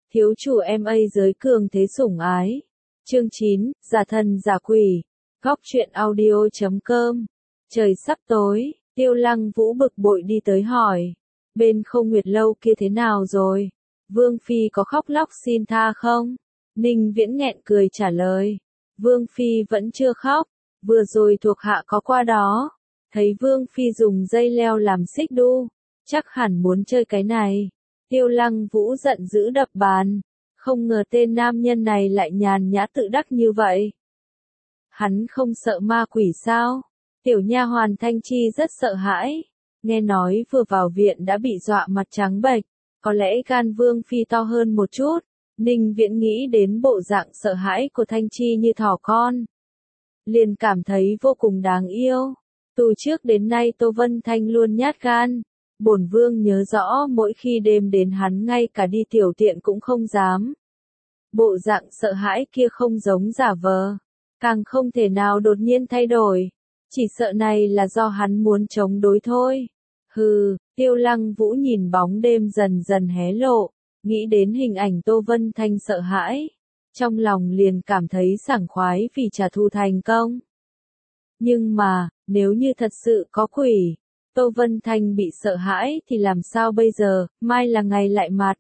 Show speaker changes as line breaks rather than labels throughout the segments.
Thiếu chủ MA giới cường thế sủng ái. Chương 9, giả thần giả quỷ. Góc truyện audio.com. Trời sắp tối, Tiêu Lăng Vũ bực bội đi tới hỏi. Bên Không Nguyệt Lâu kia thế nào rồi? Vương Phi có khóc lóc xin tha không? Ninh Viễn nghẹn cười trả lời. Vương Phi vẫn chưa khóc, vừa rồi thuộc hạ có qua đó. Thấy Vương Phi dùng dây leo làm xích đu, chắc hẳn muốn chơi cái này. Tiêu Lăng Vũ giận dữ đập bàn, không ngờ tên nam nhân này lại nhàn nhã tự đắc như vậy. Hắn không sợ ma quỷ sao? Tiểu nha hoàn Thanh Chi rất sợ hãi, nghe nói vừa vào viện đã bị dọa mặt trắng bệch, có lẽ gan Vương Phi to hơn một chút. Ninh Viễn nghĩ đến bộ dạng sợ hãi của Thanh Chi như thỏ con, liền cảm thấy vô cùng đáng yêu. Từ trước đến nay Tô Vân Thanh luôn nhát gan. Bổn vương nhớ rõ mỗi khi đêm đến hắn ngay cả đi tiểu tiện cũng không dám. Bộ dạng sợ hãi kia không giống giả vờ, càng không thể nào đột nhiên thay đổi. Chỉ sợ này là do hắn muốn chống đối thôi. Hừ, Tiêu Lăng Vũ nhìn bóng đêm dần dần hé lộ, nghĩ đến hình ảnh Tô Vân Thanh sợ hãi, trong lòng liền cảm thấy sảng khoái vì trả thù thành công. Nhưng mà, nếu như thật sự có quỷ, Tô Vân Thanh bị sợ hãi thì làm sao bây giờ, mai là ngày lại mặt.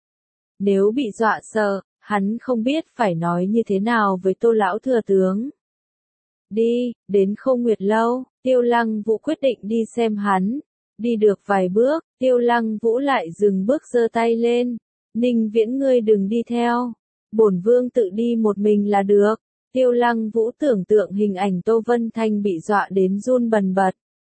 Nếu bị dọa sợ, hắn không biết phải nói như thế nào với Tô lão thừa tướng. Đi, đến Không Nguyệt Lâu, Tiêu Lăng Vũ quyết định đi xem hắn. Đi được vài bước, Tiêu Lăng Vũ lại dừng bước giơ tay lên. Ninh Viễn ngươi đừng đi theo. Bổn vương tự đi một mình là được. Tiêu Lăng Vũ tưởng tượng hình ảnh Tô Vân Thanh bị dọa đến run bần bật.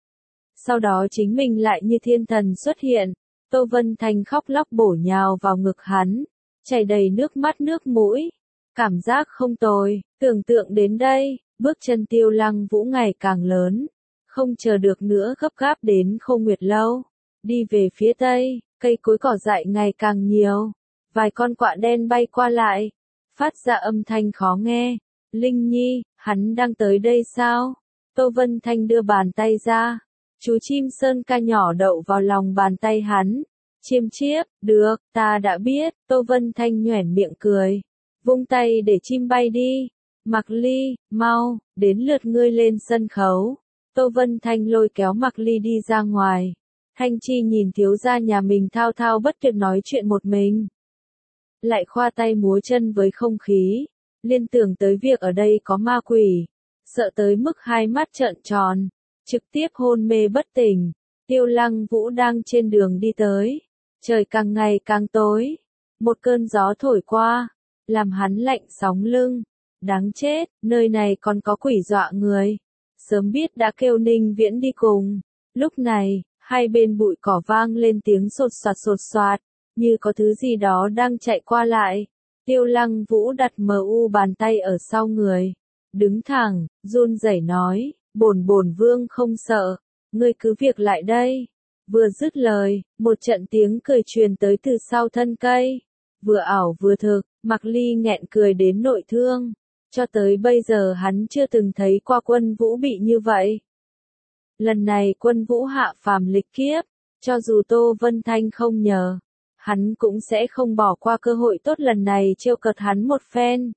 Sau đó chính mình lại như thiên thần xuất hiện. Tô Vân Thanh khóc lóc bổ nhào vào ngực hắn, chảy đầy nước mắt nước mũi. Cảm giác không tồi, tưởng tượng đến đây, bước chân Tiêu Lăng Vũ ngày càng lớn. Không chờ được nữa gấp gáp đến Không Nguyệt Lâu. Đi về phía tây, cây cối cỏ dại ngày càng nhiều. Vài con quạ đen bay qua lại, phát ra âm thanh khó nghe. Linh Nhi, hắn đang tới đây sao? Tô Vân Thanh đưa bàn tay ra. Chú chim sơn ca nhỏ đậu vào lòng bàn tay hắn. Chiêm chiếp, được, ta đã biết. Tô Vân Thanh nhoẻn miệng cười. Vung tay để chim bay đi. Mạc Ly, mau, đến lượt ngươi lên sân khấu. Tô Vân Thanh lôi kéo Mạc Ly đi ra ngoài. Thanh Chi nhìn thiếu gia nhà mình thao thao bất tuyệt nói chuyện một mình. Lại khoa tay múa chân với không khí. Liên tưởng tới việc ở đây có ma quỷ. Sợ tới mức hai mắt trợn tròn. Trực tiếp hôn mê bất tỉnh. Tiêu Lăng Vũ đang trên đường đi tới. Trời càng ngày càng tối. Một cơn gió thổi qua, làm hắn lạnh sóng lưng. Đáng chết, nơi này còn có quỷ dọa người. Sớm biết đã kêu Ninh Viễn đi cùng. Lúc này, hai bên bụi cỏ vang lên tiếng sột soạt, như có thứ gì đó đang chạy qua lại. Tiêu Lăng Vũ đặt bàn tay ở sau người. Đứng thẳng, run rẩy nói, bổn vương không sợ, ngươi cứ việc lại đây. Vừa dứt lời, một trận tiếng cười truyền tới từ sau thân cây. Vừa ảo vừa thực, Mạc Ly nghẹn cười đến nội thương. Cho tới bây giờ hắn chưa từng thấy qua Quân Vũ bị như vậy. Lần này Quân Vũ hạ phàm lịch kiếp, cho dù Tô Vân Thanh không nhờ, hắn cũng sẽ không bỏ qua cơ hội tốt lần này trêu cợt hắn một phen.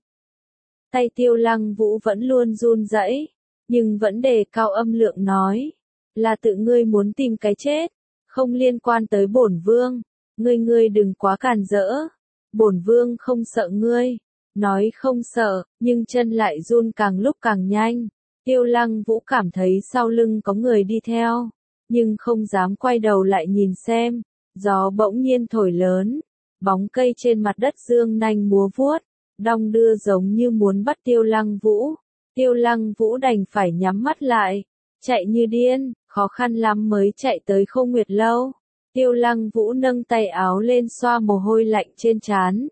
Tay Tiêu Lăng Vũ vẫn luôn run rẩy, nhưng vẫn đề cao âm lượng nói, là tự ngươi muốn tìm cái chết, không liên quan tới bổn vương, ngươi đừng quá càn rỡ, bổn vương không sợ ngươi. Nói không sợ, nhưng chân lại run càng lúc càng nhanh. Tiêu Lăng Vũ cảm thấy sau lưng có người đi theo, nhưng không dám quay đầu lại nhìn xem. Gió bỗng nhiên thổi lớn, bóng cây trên mặt đất dương nanh múa vuốt, đong đưa giống như muốn bắt Tiêu Lăng Vũ. Tiêu Lăng Vũ đành phải nhắm mắt lại, chạy như điên, khó khăn lắm mới chạy tới Không Nguyệt Lâu. Tiêu Lăng Vũ nâng tay áo lên xoa mồ hôi lạnh trên trán.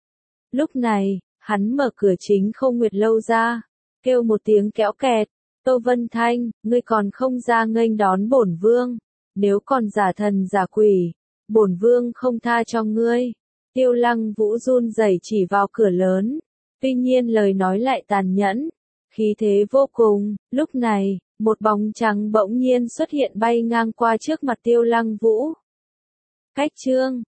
Lúc này, hắn mở cửa chính Không Nguyệt Lâu ra, kêu một tiếng kéo kẹt, Tô Vân Thanh, ngươi còn không ra nghênh đón bổn vương, nếu còn giả thần giả quỷ, bổn vương không tha cho ngươi. Tiêu Lăng Vũ run rẩy chỉ vào cửa lớn, tuy nhiên lời nói lại tàn nhẫn, khí thế vô cùng. Lúc này, một bóng trắng bỗng nhiên xuất hiện bay ngang qua trước mặt Tiêu Lăng Vũ. Cách chương